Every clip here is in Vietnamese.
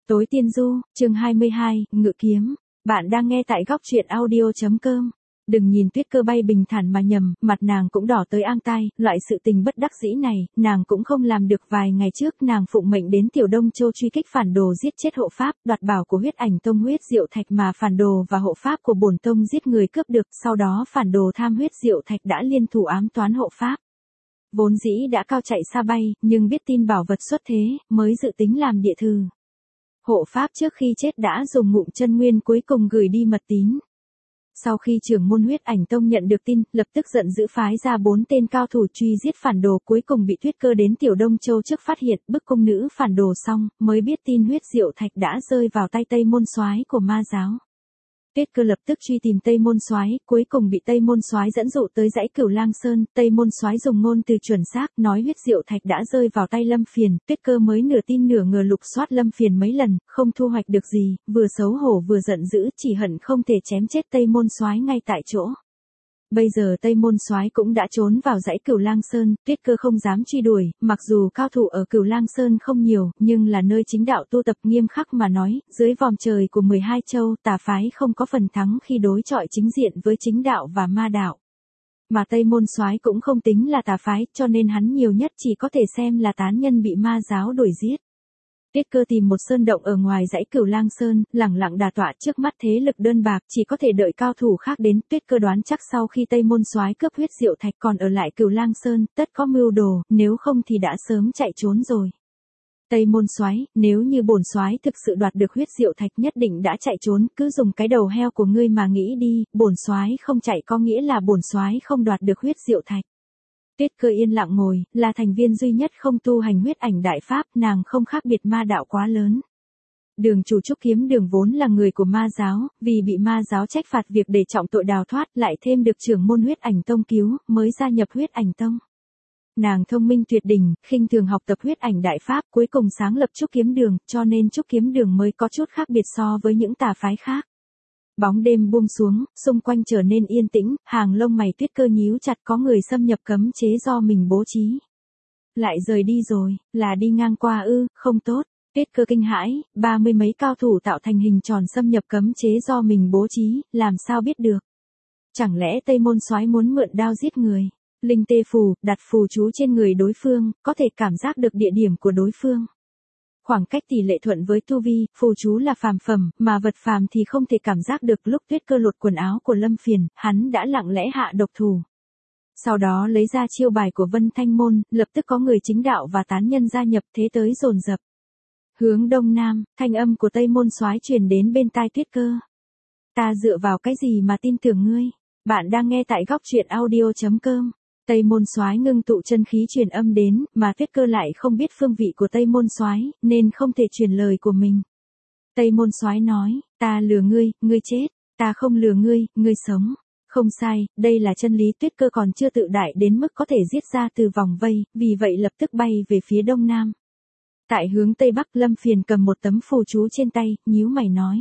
Tối Tiên Du, chương 22, Ngự Kiếm. Bạn đang nghe tại góc truyện audio.com. Đừng nhìn Tuyết Cơ bay bình thản mà nhầm, mặt nàng cũng đỏ tới ang tai, loại sự tình bất đắc dĩ này, nàng cũng không làm được. Vài ngày trước nàng phụng mệnh đến Tiểu Đông Châu truy kích phản đồ giết chết hộ pháp, đoạt bảo của Huyết Ảnh Tông huyết diệu thạch mà phản đồ và hộ pháp của bổn tông giết người cướp được, sau đó phản đồ tham huyết diệu thạch đã liên thủ ám toán hộ pháp. Vốn dĩ đã cao chạy xa bay, nhưng biết tin bảo vật xuất thế, mới dự tính làm địa thừ. Hộ pháp trước khi chết đã dùng ngụm chân nguyên cuối cùng gửi đi mật tín. Sau khi trưởng môn Huyết Ảnh Tông nhận được tin, lập tức giận dữ phái ra 4 tên cao thủ truy giết phản đồ, cuối cùng bị Tuyết Cơ đến Tiểu Đông Châu trước phát hiện, bức cung nữ phản đồ xong, mới biết tin huyết diệu thạch đã rơi vào tay Tây Môn Soái của ma giáo. Tuyết Cơ lập tức truy tìm Tây Môn Soái, cuối cùng bị Tây Môn Soái dẫn dụ tới dãy Cửu Lang Sơn. Tây Môn Soái dùng ngôn từ chuẩn xác, nói huyết diệu thạch đã rơi vào tay Lâm Phiền. Tuyết Cơ mới nửa tin nửa ngờ lục soát Lâm Phiền mấy lần, không thu hoạch được gì, vừa xấu hổ vừa giận dữ, chỉ hận không thể chém chết Tây Môn Soái ngay tại chỗ. Bây giờ Tây Môn Soái cũng đã trốn vào dãy Cửu Lang Sơn, Tuyết Cơ không dám truy đuổi, mặc dù cao thủ ở Cửu Lang Sơn không nhiều, nhưng là nơi chính đạo tu tập nghiêm khắc mà nói, dưới vòm trời của 12 châu, tà phái không có phần thắng khi đối chọi chính diện với chính đạo và ma đạo. Mà Tây Môn Soái cũng không tính là tà phái, cho nên hắn nhiều nhất chỉ có thể xem là tán nhân bị ma giáo đuổi giết. Tuyết Cơ tìm một sơn động ở ngoài dãy Cửu Lang Sơn, lẳng lặng đà tọa trước mắt thế lực đơn bạc, chỉ có thể đợi cao thủ khác đến. Tuyết Cơ đoán chắc sau khi Tây Môn Soái cướp huyết diệu thạch còn ở lại Cửu Lang Sơn, tất có mưu đồ, nếu không thì đã sớm chạy trốn rồi. Tây Môn Soái, nếu như bổn soái thực sự đoạt được huyết diệu thạch nhất định đã chạy trốn, cứ dùng cái đầu heo của ngươi mà nghĩ đi, bổn soái không chạy có nghĩa là bổn soái không đoạt được huyết diệu thạch. Tuyết Cơ yên lặng ngồi, là thành viên duy nhất không tu hành huyết ảnh đại pháp, nàng không khác biệt ma đạo quá lớn. Đường chủ Trúc Kiếm Đường vốn là người của ma giáo, vì bị ma giáo trách phạt việc để trọng tội đào thoát, lại thêm được trưởng môn Huyết Ảnh Tông cứu, mới gia nhập Huyết Ảnh Tông. Nàng thông minh tuyệt đỉnh, khinh thường học tập huyết ảnh đại pháp, cuối cùng sáng lập Trúc Kiếm Đường, cho nên Trúc Kiếm Đường mới có chút khác biệt so với những tà phái khác. Bóng đêm buông xuống, xung quanh trở nên yên tĩnh, hàng lông mày Tuyết Cơ nhíu chặt, có người xâm nhập cấm chế do mình bố trí. Lại rời đi rồi, là đi ngang qua ư, không tốt. Tuyết Cơ kinh hãi, 30 mấy cao thủ tạo thành hình tròn xâm nhập cấm chế do mình bố trí, làm sao biết được. Chẳng lẽ Tây Môn Soái muốn mượn đao giết người? Linh tê phù, đặt phù chú trên người đối phương, có thể cảm giác được địa điểm của đối phương. Khoảng cách tỷ lệ thuận với tu vi, phù chú là phàm phẩm, mà vật phàm thì không thể cảm giác được. Lúc Tuyết Cơ lột quần áo của Lâm Phiền, hắn đã lặng lẽ hạ độc thủ. Sau đó lấy ra chiêu bài của Vân Thanh Môn, lập tức có người chính đạo và tán nhân gia nhập, thế tới dồn dập. Hướng đông nam, thanh âm của Tây Môn Soái truyền đến bên tai Tuyết Cơ. Ta dựa vào cái gì mà tin tưởng ngươi? Bạn đang nghe tại góc truyện audio.com. Tây Môn Soái ngưng tụ chân khí truyền âm đến, mà Tuyết Cơ lại không biết phương vị của Tây Môn Soái, nên không thể truyền lời của mình. Tây Môn Soái nói, ta lừa ngươi, ngươi chết, ta không lừa ngươi, ngươi sống. Không sai, đây là chân lý. Tuyết Cơ còn chưa tự đại đến mức có thể giết ra từ vòng vây, vì vậy lập tức bay về phía đông nam. Tại hướng tây bắc, Lâm Phiền cầm một tấm phù chú trên tay, nhíu mày nói.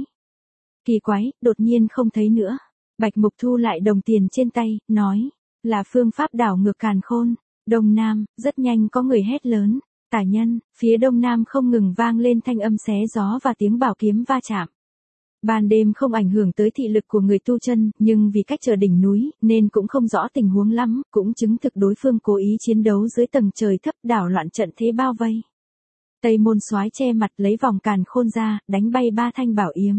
Kỳ quái, đột nhiên không thấy nữa. Bạch Mục thu lại đồng tiền trên tay, nói. Là phương pháp đảo ngược càn khôn. Đông nam, rất nhanh có người hét lớn. Tả nhân, phía đông nam không ngừng vang lên thanh âm xé gió và tiếng bảo kiếm va chạm. Ban đêm không ảnh hưởng tới thị lực của người tu chân, nhưng vì cách trở đỉnh núi, nên cũng không rõ tình huống lắm, cũng chứng thực đối phương cố ý chiến đấu dưới tầng trời thấp, đảo loạn trận thế bao vây. Tây Môn Soái che mặt lấy vòng càn khôn ra, đánh bay 3 thanh bảo yếm.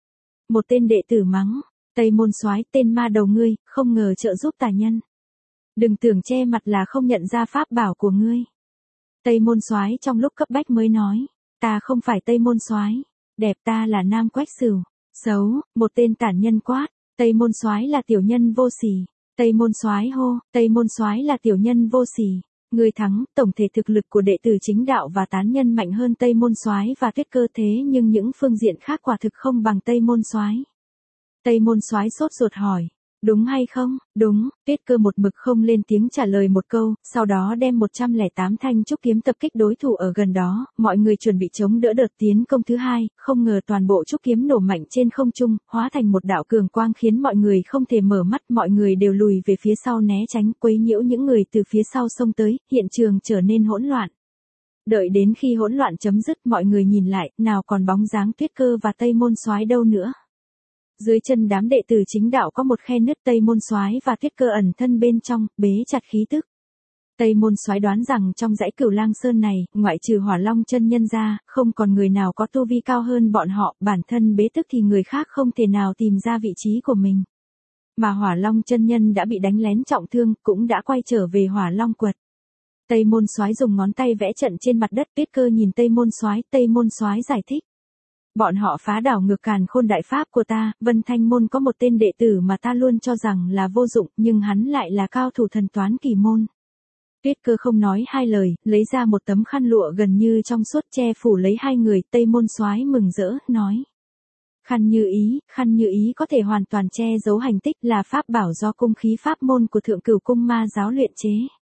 Một tên đệ tử mắng. Tây Môn Soái, tên ma đầu ngươi, không ngờ trợ giúp tà nhân. Đừng tưởng che mặt là không nhận ra pháp bảo của ngươi. Tây Môn Soái trong lúc cấp bách mới nói, ta không phải Tây Môn Soái, đẹp, ta là Nam Quách Sửu. Xấu, một tên tản nhân quát, Tây Môn Soái là tiểu nhân vô sỉ. Tây Môn Soái hô, Tây Môn Soái là tiểu nhân vô sỉ. Ngươi thắng, tổng thể thực lực của đệ tử chính đạo và tán nhân mạnh hơn Tây Môn Soái và Tuyết Cơ, thế nhưng những phương diện khác quả thực không bằng Tây Môn Soái. Tây Môn Soái sốt ruột hỏi, đúng hay không? Đúng. Tuyết Cơ một mực không lên tiếng trả lời một câu, sau đó đem 108 thanh trúc kiếm tập kích đối thủ ở gần đó, mọi người chuẩn bị chống đỡ đợt tiến công thứ hai, không ngờ toàn bộ trúc kiếm nổ mạnh trên không trung, hóa thành một đạo cường quang khiến mọi người không thể mở mắt, mọi người đều lùi về phía sau né tránh, quấy nhiễu những người từ phía sau xông tới, hiện trường trở nên hỗn loạn. Đợi đến khi hỗn loạn chấm dứt mọi người nhìn lại, nào còn bóng dáng Tuyết Cơ và Tây Môn Soái đâu nữa. Dưới chân đám đệ tử chính đạo có một khe nứt, Tây Môn Soái và Tuyết Cơ ẩn thân bên trong, bế chặt khí tức. Tây Môn Soái đoán rằng trong dãy Cửu Lang Sơn này, ngoại trừ Hỏa Long chân nhân ra, không còn người nào có tu vi cao hơn bọn họ, bản thân bế tức thì người khác không thể nào tìm ra vị trí của mình. Mà Hỏa Long chân nhân đã bị đánh lén trọng thương, cũng đã quay trở về Hỏa Long quật. Tây Môn Soái dùng ngón tay vẽ trận trên mặt đất, Tuyết Cơ nhìn Tây Môn Soái giải thích. Bọn họ phá đảo ngược Càn Khôn đại pháp của ta, Vân Thanh môn có một tên đệ tử mà ta luôn cho rằng là vô dụng, nhưng hắn lại là cao thủ thần toán kỳ môn. Tuyết Cơ không nói hai lời, lấy ra một tấm khăn lụa gần như trong suốt che phủ lấy hai người, Tây Môn Soái mừng rỡ, nói. Khăn như ý có thể hoàn toàn che giấu hành tích, là pháp bảo do cung khí pháp môn của Thượng Cửu Cung Ma giáo luyện chế.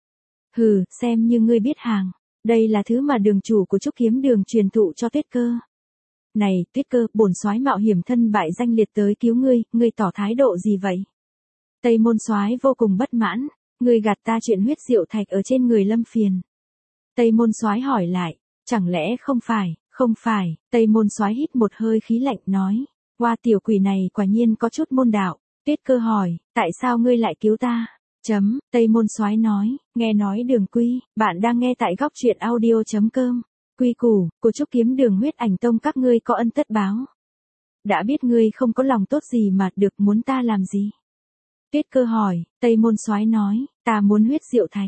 Hừ, xem như ngươi biết hàng, đây là thứ mà đường chủ của Trúc Kiếm Đường truyền thụ cho Tuyết Cơ. Này, Tuyết Cơ, bổn soái mạo hiểm thân bại danh liệt tới cứu ngươi tỏ thái độ gì vậy? Tây Môn Soái vô cùng bất mãn, ngươi gạt ta chuyện huyết diệu thạch ở trên người Lâm Phiền. Tây Môn Soái hỏi lại, chẳng lẽ không phải, Tây Môn Soái hít một hơi khí lạnh nói, qua tiểu quỷ này quả nhiên có chút môn đạo. Tuyết Cơ hỏi, tại sao ngươi lại cứu ta? Tây Môn Soái nói, nghe nói Đường Quy, bạn đang nghe tại góc truyện audio.com. Quy củ của Trúc Kiếm Đường Huyết Ảnh Tông các ngươi có ân tất báo. Đã biết ngươi không có lòng tốt gì mà được, muốn ta làm gì? Tuyết Cơ hỏi, Tây Môn Soái nói, ta muốn huyết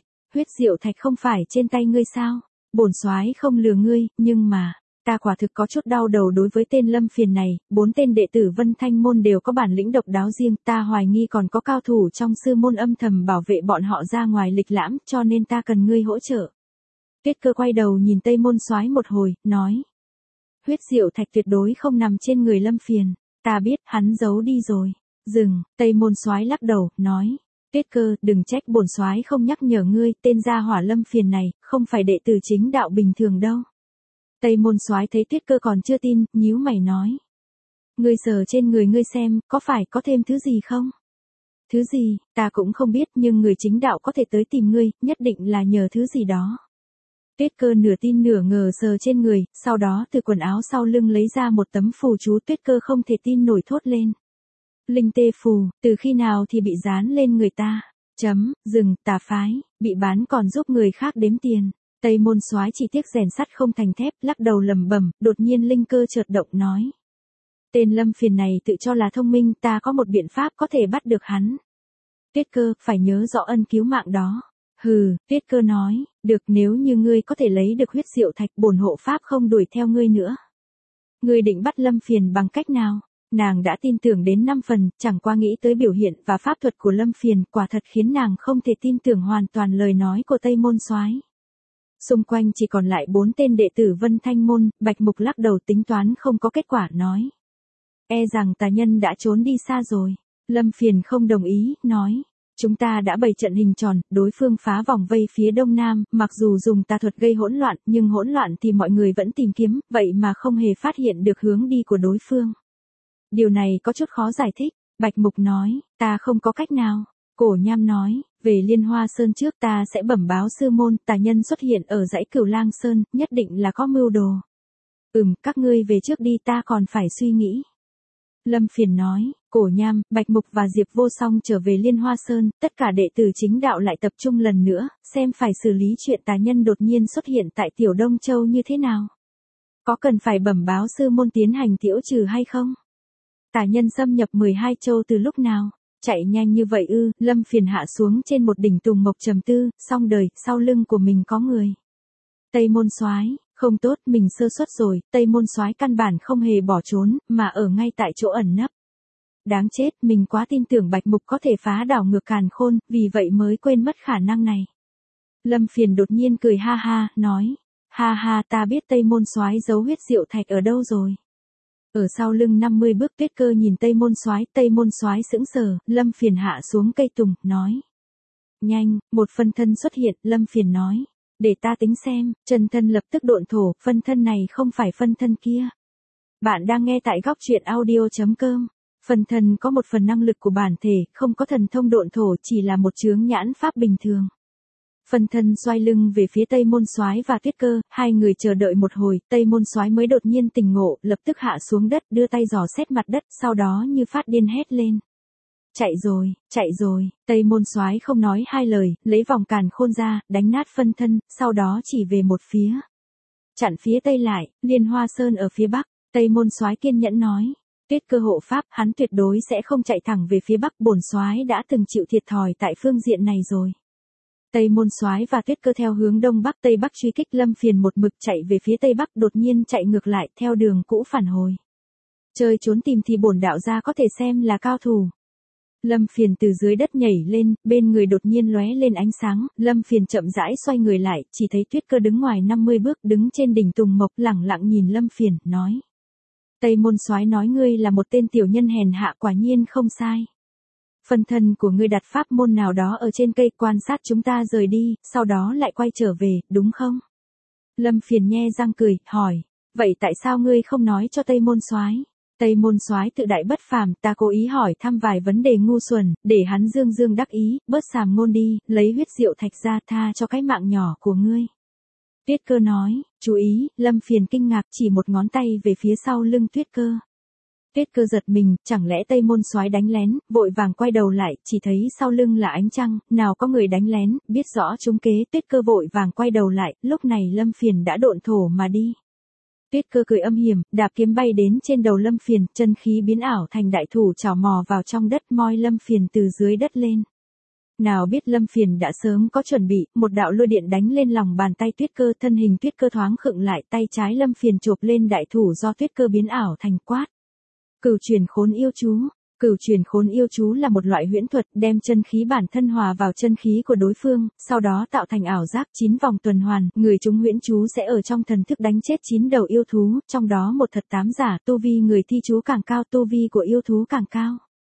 diệu thạch không phải trên tay ngươi sao? Bổn soái không lừa ngươi, nhưng mà, ta quả thực có chút đau đầu đối với tên Lâm Phiền này, 4 tên đệ tử Vân Thanh môn đều có bản lĩnh độc đáo riêng, ta hoài nghi còn có cao thủ trong sư môn âm thầm bảo vệ bọn họ ra ngoài lịch lãm, cho nên ta cần ngươi hỗ trợ. Tuyết Cơ quay đầu nhìn Tây Môn Soái một hồi, nói. Huyết diệu thạch tuyệt đối không nằm trên người Lâm Phiền, ta biết, hắn giấu đi rồi. Dừng, Tây Môn Soái lắc đầu, nói. Tuyết Cơ, đừng trách bổn soái không nhắc nhở ngươi, tên gia hỏa Lâm Phiền này, không phải đệ tử chính đạo bình thường đâu. Tây Môn Soái thấy Tuyết Cơ còn chưa tin, nhíu mày nói. Ngươi sờ trên người ngươi xem, có phải có thêm thứ gì không? Thứ gì, ta cũng không biết, nhưng người chính đạo có thể tới tìm ngươi, nhất định là nhờ thứ gì đó. Tuyết Cơ nửa tin nửa ngờ sờ trên người, sau đó từ quần áo sau lưng lấy ra một tấm phù chú. Tuyết Cơ không thể tin nổi thốt lên. Linh tê phù, từ khi nào thì bị dán lên người ta? Dừng, tà phái, bị bán còn giúp người khác đếm tiền. Tây Môn Soái chỉ tiếc rèn sắt không thành thép, lắc đầu lẩm bẩm, đột nhiên linh cơ chợt động nói. Tên Lâm Phiền này tự cho là thông minh, ta có một biện pháp có thể bắt được hắn. Tuyết Cơ, phải nhớ rõ ân cứu mạng đó. Hừ, Tuyết Cơ nói, được, nếu như ngươi có thể lấy được huyết diệu thạch, bổn hộ pháp không đuổi theo ngươi nữa. Ngươi định bắt Lâm Phiền bằng cách nào? Nàng đã tin tưởng đến 5 phần, chẳng qua nghĩ tới biểu hiện và pháp thuật của Lâm Phiền, quả thật khiến nàng không thể tin tưởng hoàn toàn lời nói của Tây Môn Soái. Xung quanh chỉ còn lại 4 tên đệ tử Vân Thanh môn, Bạch Mục lắc đầu tính toán không có kết quả, nói. E rằng tà nhân đã trốn đi xa rồi. Lâm Phiền không đồng ý, nói. Chúng ta đã bày trận hình tròn, đối phương phá vòng vây phía đông nam, mặc dù dùng tà thuật gây hỗn loạn, nhưng hỗn loạn thì mọi người vẫn tìm kiếm, vậy mà không hề phát hiện được hướng đi của đối phương. Điều này có chút khó giải thích, Bạch Mục nói, ta không có cách nào. Cổ Nham nói, về Liên Hoa Sơn trước ta sẽ bẩm báo sư môn, tà nhân xuất hiện ở dãy Cửu Lang Sơn, nhất định là có mưu đồ. Các ngươi về trước đi, ta còn phải suy nghĩ. Lâm Phiền nói, Cổ Nham, Bạch Mục và Diệp Vô Song trở về Liên Hoa Sơn, tất cả đệ tử chính đạo lại tập trung lần nữa, xem phải xử lý chuyện tà nhân đột nhiên xuất hiện tại Tiểu Đông Châu như thế nào. Có cần phải bẩm báo sư môn tiến hành tiễu trừ hay không? Tà nhân xâm nhập 12 châu từ lúc nào? Chạy nhanh như vậy ư? Lâm Phiền hạ xuống trên một đỉnh tùng mộc trầm tư, xong đời, sau lưng của mình có người. Tây Môn Soái, không tốt, mình sơ suất rồi, Tây Môn Soái căn bản không hề bỏ trốn, mà ở ngay tại chỗ ẩn nấp. Đáng chết, mình quá tin tưởng Bạch Mục có thể phá đảo ngược Càn Khôn, vì vậy mới quên mất khả năng này. Lâm Phiền đột nhiên cười ha ha, nói, ha ha, ta biết Tây Môn Soái giấu huyết diệu thạch ở đâu rồi. Ở sau lưng 50 bước. Tuyết Cơ nhìn Tây Môn Soái sững sờ, Lâm Phiền hạ xuống cây tùng, nói. Nhanh, một phân thân xuất hiện, Lâm Phiền nói. Để ta tính xem, chân thân lập tức độn thổ, phân thân này không phải phân thân kia. Bạn đang nghe tại góc truyện audio.com. Phân thân có một phần năng lực của bản thể, không có thần thông độn thổ, chỉ là một chướng nhãn pháp bình thường. Phân thân xoay lưng về phía Tây Môn Soái và Tuyết Cơ, hai người chờ đợi một hồi, Tây Môn Soái mới đột nhiên tỉnh ngộ, lập tức hạ xuống đất, đưa tay dò xét mặt đất, sau đó như phát điên hét lên. Chạy rồi, Tây Môn Soái không nói hai lời, lấy vòng càn khôn ra, đánh nát phân thân, sau đó chỉ về một phía. Chặn phía Tây lại, Liên Hoa Sơn ở phía Bắc, Tây Môn Soái kiên nhẫn nói. Tuyết Cơ hộ pháp, hắn tuyệt đối sẽ không chạy thẳng về phía Bắc, bổn soái đã từng chịu thiệt thòi tại phương diện này rồi. Tây Môn Soái và Tuyết Cơ theo hướng Đông Bắc Tây Bắc truy kích, Lâm Phiền một mực chạy về phía Tây Bắc, đột nhiên chạy ngược lại, theo đường cũ phản hồi. Chơi trốn tìm thì bổn đạo gia có thể xem là cao thủ. Lâm Phiền từ dưới đất nhảy lên, bên người đột nhiên lóe lên ánh sáng, Lâm Phiền chậm rãi xoay người lại, chỉ thấy Tuyết Cơ đứng ngoài 50 bước, đứng trên đỉnh tùng mộc, lẳng lặng nhìn Lâm Phiền, nói. Tây Môn Soái nói ngươi là một tên tiểu nhân hèn hạ, quả nhiên không sai. Phân thân của ngươi đặt pháp môn nào đó ở trên cây, quan sát chúng ta rời đi, sau đó lại quay trở về, đúng không? Lâm Phiền nhe răng cười, hỏi, vậy tại sao ngươi không nói cho Tây Môn Soái? Tây Môn Soái tự đại bất phàm, ta cố ý hỏi thăm vài vấn đề ngu xuẩn, để hắn dương dương đắc ý, bớt sàm ngôn đi, lấy huyết diệu thạch ra, tha cho cái mạng nhỏ của ngươi. Tuyết Cơ nói, chú ý, Lâm Phiền kinh ngạc, chỉ một ngón tay về phía sau lưng Tuyết Cơ. Tuyết Cơ giật mình, chẳng lẽ Tây Môn Soái đánh lén, vội vàng quay đầu lại, chỉ thấy sau lưng là ánh trăng, nào có người đánh lén, biết rõ trúng kế, Tuyết Cơ vội vàng quay đầu lại, lúc này Lâm Phiền đã độn thổ mà đi. Tuyết Cơ cười âm hiểm, đạp kiếm bay đến trên đầu Lâm Phiền, chân khí biến ảo thành đại thủ chảo mò vào trong đất, moi Lâm Phiền từ dưới đất lên. Nào biết Lâm Phiền đã sớm có chuẩn bị, một đạo lôi điện đánh lên lòng bàn tay Tuyết Cơ, thân hình Tuyết Cơ thoáng khựng lại, tay trái Lâm Phiền chộp lên đại thủ do Tuyết Cơ biến ảo thành quát. Cửu truyền khốn yêu chú. Cửu truyền khốn yêu chú là một loại huyễn thuật, đem chân khí bản thân hòa vào chân khí của đối phương, sau đó tạo thành ảo giác 9 vòng tuần hoàn, người chúng huyễn chú sẽ ở trong thần thức đánh chết 9 đầu yêu thú, trong đó một thật 8 giả, tu vi người thi chú càng cao, tu vi của yêu thú càng cao.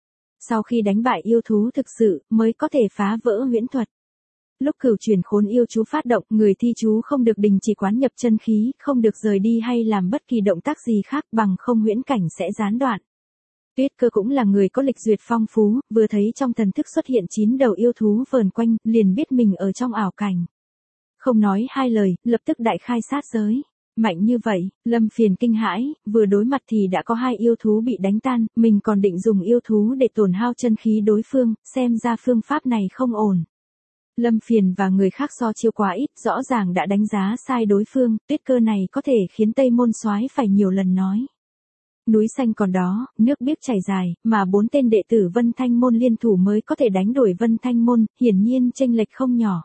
Sau khi đánh bại yêu thú thực sự, mới có thể phá vỡ huyễn thuật. Lúc cửu truyền khốn yêu chú phát động, người thi chú không được đình chỉ quán nhập chân khí, không được rời đi hay làm bất kỳ động tác gì khác, bằng không huyễn cảnh sẽ gián đoạn. Tuyết Cơ cũng là người có lịch duyệt phong phú, vừa thấy trong thần thức xuất hiện 9 đầu yêu thú vờn quanh, liền biết mình ở trong ảo cảnh. Không nói hai lời, lập tức đại khai sát giới. Mạnh như vậy, Lâm Phiền kinh hãi, vừa đối mặt thì đã có 2 yêu thú bị đánh tan, mình còn định dùng yêu thú để tổn hao chân khí đối phương, xem ra phương pháp này không ổn. Lâm Phiền và người khác so chiêu quá ít, rõ ràng đã đánh giá sai đối phương, Tuyết Cơ này có thể khiến Tây Môn Soái phải nhiều lần nói. Núi xanh còn đó, nước biếc chảy dài, mà 4 tên đệ tử Vân Thanh Môn liên thủ mới có thể đánh đuổi Vân Thanh Môn, hiển nhiên chênh lệch không nhỏ.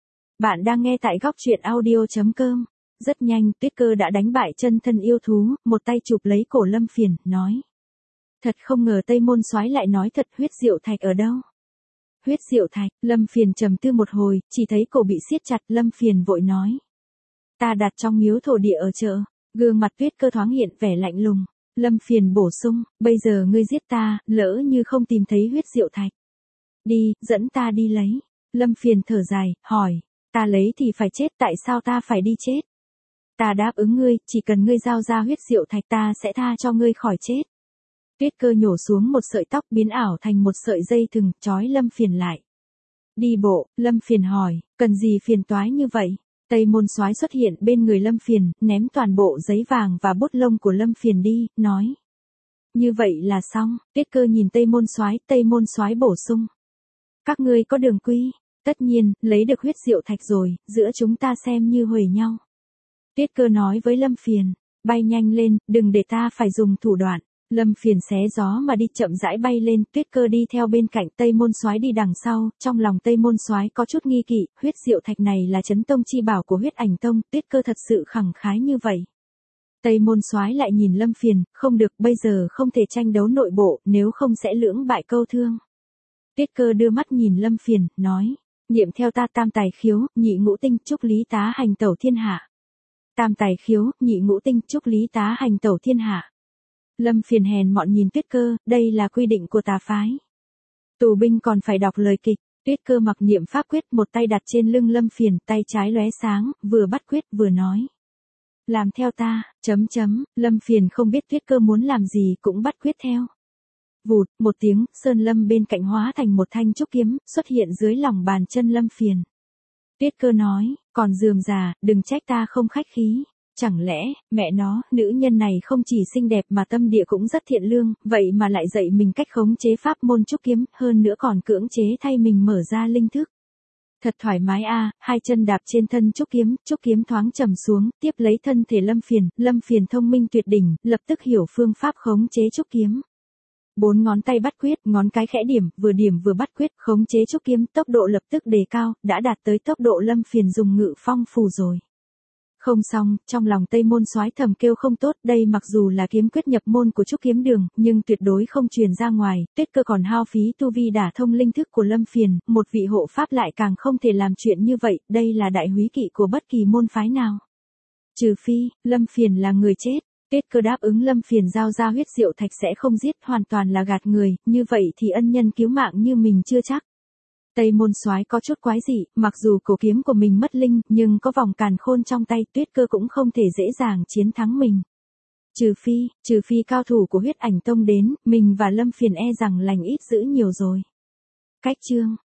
Bạn đang nghe tại góc truyện audio.com. Rất nhanh, Tuyết Cơ đã đánh bại chân thân yêu thú, một tay chụp lấy cổ Lâm Phiền, nói. Thật không ngờ Tây Môn Soái lại nói thật, huyết diệu thạch ở đâu? Huyết diệu thạch, Lâm Phiền trầm tư một hồi, chỉ thấy cổ bị siết chặt, Lâm Phiền vội nói. Ta đặt trong miếu thổ địa ở chợ, gương mặt Tuyết Cơ thoáng hiện vẻ lạnh lùng. Lâm Phiền bổ sung, bây giờ ngươi giết ta, lỡ như không tìm thấy huyết diệu thạch. Đi, dẫn ta đi lấy. Lâm Phiền thở dài, hỏi, ta lấy thì phải chết, tại sao ta phải đi chết? Ta đáp ứng ngươi, chỉ cần ngươi giao ra huyết diệu thạch ta sẽ tha cho ngươi khỏi chết. Tuyết Cơ nhổ xuống một sợi tóc biến ảo thành một sợi dây thừng, trói Lâm Phiền lại. Đi bộ, Lâm Phiền hỏi, cần gì phiền toái như vậy? Tây Môn Soái xuất hiện bên người Lâm Phiền, ném toàn bộ giấy vàng và bút lông của Lâm Phiền đi, nói. Như vậy là xong, Tuyết Cơ nhìn Tây Môn Soái bổ sung. Các ngươi có đường quy, tất nhiên, lấy được huyết diệu thạch rồi, giữa chúng ta xem như huề nhau. Tuyết Cơ nói với Lâm Phiền, bay nhanh lên, đừng để ta phải dùng thủ đoạn. Lâm Phiền xé gió mà đi, chậm rãi bay lên, Tuyết Cơ đi theo bên cạnh, Tây Môn Soái đi đằng sau, trong lòng Tây Môn Soái có chút nghi kỵ, huyết diệu thạch này là chấn tông chi bảo của Huyết Ảnh Tông, Tuyết Cơ thật sự khẳng khái như vậy. Tây Môn Soái lại nhìn Lâm Phiền, không được, bây giờ không thể tranh đấu nội bộ, nếu không sẽ lưỡng bại câu thương. Tuyết Cơ đưa mắt nhìn Lâm Phiền, nói, nghiệm theo ta tam tài khiếu, nhị ngũ tinh, chúc lý tá hành tẩu thiên hạ. Tam tài khiếu, nhị ngũ tinh, chúc lý tá hành tẩu thiên hạ. Lâm Phiền hèn mọn nhìn Tuyết Cơ, đây là quy định của tà phái. Tù binh còn phải đọc lời kịch, Tuyết Cơ mặc niệm pháp quyết, một tay đặt trên lưng Lâm Phiền, tay trái lóe sáng, vừa bắt quyết vừa nói. Làm theo ta, Lâm Phiền không biết Tuyết Cơ muốn làm gì cũng bắt quyết theo. Vụt, một tiếng, sơn lâm bên cạnh hóa thành một thanh trúc kiếm, xuất hiện dưới lòng bàn chân Lâm Phiền. Tuyết Cơ nói, còn rườm rà, đừng trách ta không khách khí. Chẳng lẽ, mẹ nó, nữ nhân này không chỉ xinh đẹp mà tâm địa cũng rất thiện lương, vậy mà lại dạy mình cách khống chế pháp môn trúc kiếm, hơn nữa còn cưỡng chế thay mình mở ra linh thức. Thật thoải mái a, hai chân đạp trên thân trúc kiếm thoáng trầm xuống, tiếp lấy thân thể Lâm Phiền thông minh tuyệt đỉnh, lập tức hiểu phương pháp khống chế trúc kiếm. 4 ngón tay bắt quyết, ngón cái khẽ điểm vừa bắt quyết, khống chế trúc kiếm, tốc độ lập tức đề cao, đã đạt tới tốc độ Lâm Phiền dùng ngự phong phù rồi. Không xong, trong lòng Tây Môn Soái thầm kêu không tốt, đây mặc dù là kiếm quyết nhập môn của trúc kiếm đường, nhưng tuyệt đối không truyền ra ngoài, Tuyết Cơ còn hao phí tu vi đả thông linh thức của Lâm Phiền, một vị hộ pháp lại càng không thể làm chuyện như vậy, đây là đại húy kỵ của bất kỳ môn phái nào. Trừ phi, Lâm Phiền là người chết. Tuyết Cơ đáp ứng Lâm Phiền giao ra huyết diệu thạch sẽ không giết, hoàn toàn là gạt người, như vậy thì ân nhân cứu mạng như mình chưa chắc. Tây Môn Soái có chút quái dị, mặc dù cổ kiếm của mình mất linh, nhưng có vòng càn khôn trong tay, Tuyết Cơ cũng không thể dễ dàng chiến thắng mình. Trừ phi cao thủ của Huyết Ảnh Tông đến, mình và Lâm Phiền e rằng lành ít dữ nhiều rồi. Cách chương